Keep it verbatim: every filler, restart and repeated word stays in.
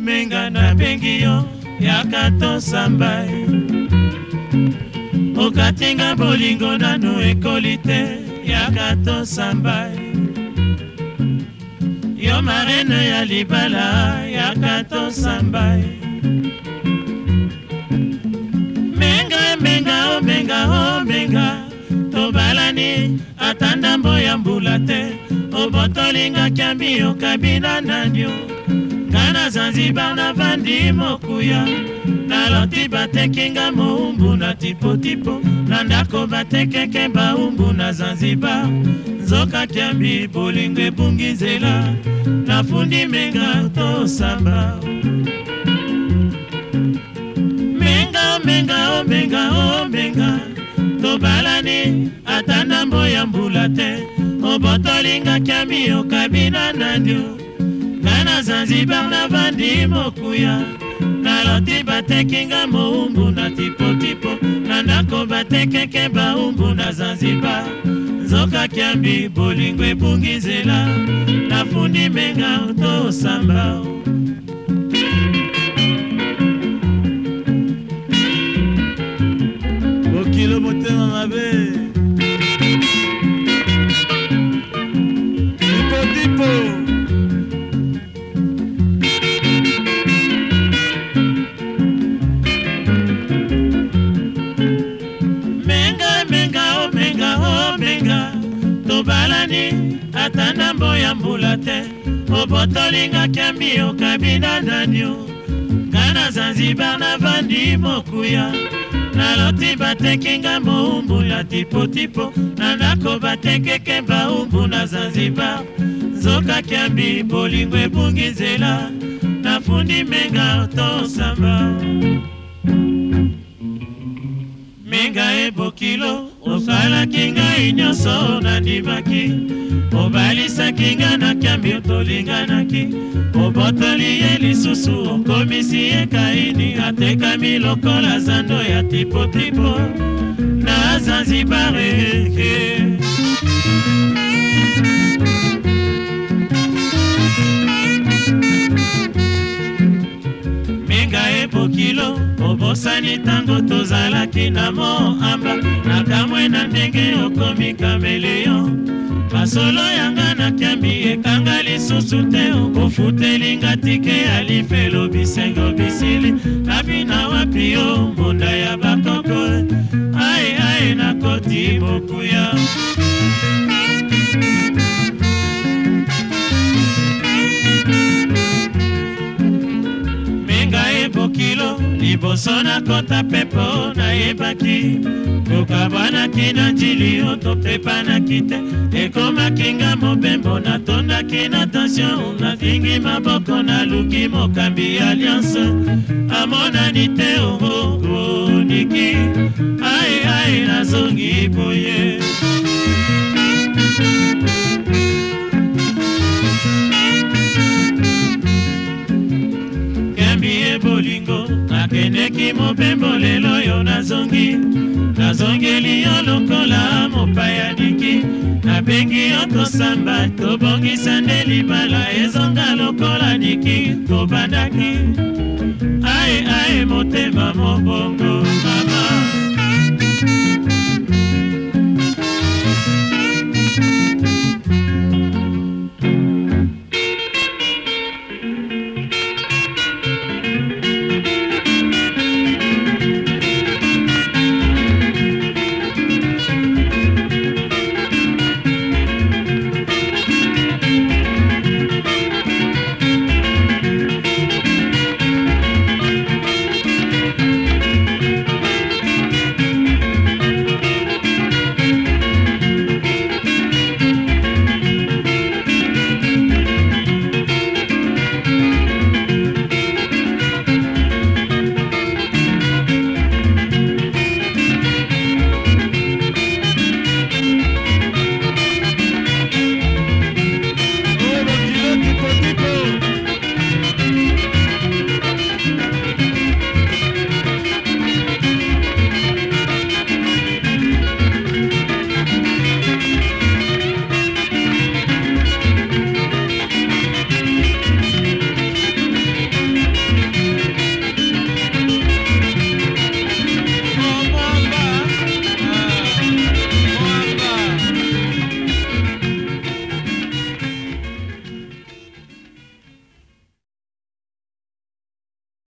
menga na bengi yo yaka tosamba okatinga bolingo nanu ekoli te yaka tosamba yo marene ya libala yaka tosamba menga menga o menga o menga tobalani atanda mboya mbula te obotolinga kiambi okabina nanyo kana Zanzibar na vandi mokuya naloti batekinga moumbu na tipo tipo na ndako batekeke baumbu na Zanzibar nzoka kiambi bolingo ebungizela na fundi menga tosamba menga menga o menga o menga tobalani atanda mboya mbula te obotolinga kiambi okabina nanyo kana Zanzibar na vandi mokuya naloti batekinga moumbu na tipo tipo na ndako batekeke baumbu na Zanzibar nzoka kiambi bolingo ebungizela na fundi menga tosamba okilo motema mabe tipo tipo tobalani atanda mboya mbula te obotolinga kiambi okabina nanyo kana Zanzibar na vandi mokuya naloti batekinga moumbu la tipo tipo na ndako batekeke baumbu na Zanzibar nzoka kiambi bolingo ebungizela na fundi menga tosamba menga ebokilo osala kinga inyoso na ndibaki obalisa kinga na kiambi otolinganaki obotoli ye lisusu okomisi ye kaini atekami lokola zando ya tipo tipo na Zanzibar menga ebokilo obosani tango tozalaki na moamba nakamwe na ndenge okomi kameleyo masolo yanga na kiambi ekanga lisusu te okofutelinga tike ya lifelo bisengo bisili nabina wapi yo mbunda ya bakoko ai ai na koti bokuya ebokilo liboso na kota pepo na yebaki kokabwanaki na njili otopepanaki te ekomakinga mobembo natondaki na tension nafingi maboko naluki mokambi alliance amonani te ogoniki ai ai nazongi boye bolingo nakendeki mobembo lelo yo nazongi nazongeli yo lokola mopayadiki nabengi yo tosamba tobongisa nde libala ezonga lokola niki tobandaki ae ae motema mobongo mama